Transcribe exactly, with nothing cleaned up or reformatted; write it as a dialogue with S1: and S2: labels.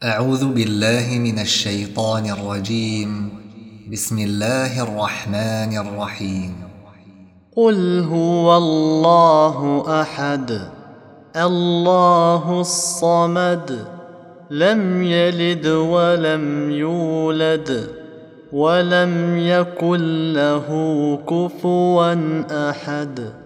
S1: أعوذ بالله من الشيطان الرجيم. بسم الله الرحمن الرحيم.
S2: قل هو الله أحد الله الصمد لم يلد ولم يولد ولم يكن له كفوا أحد.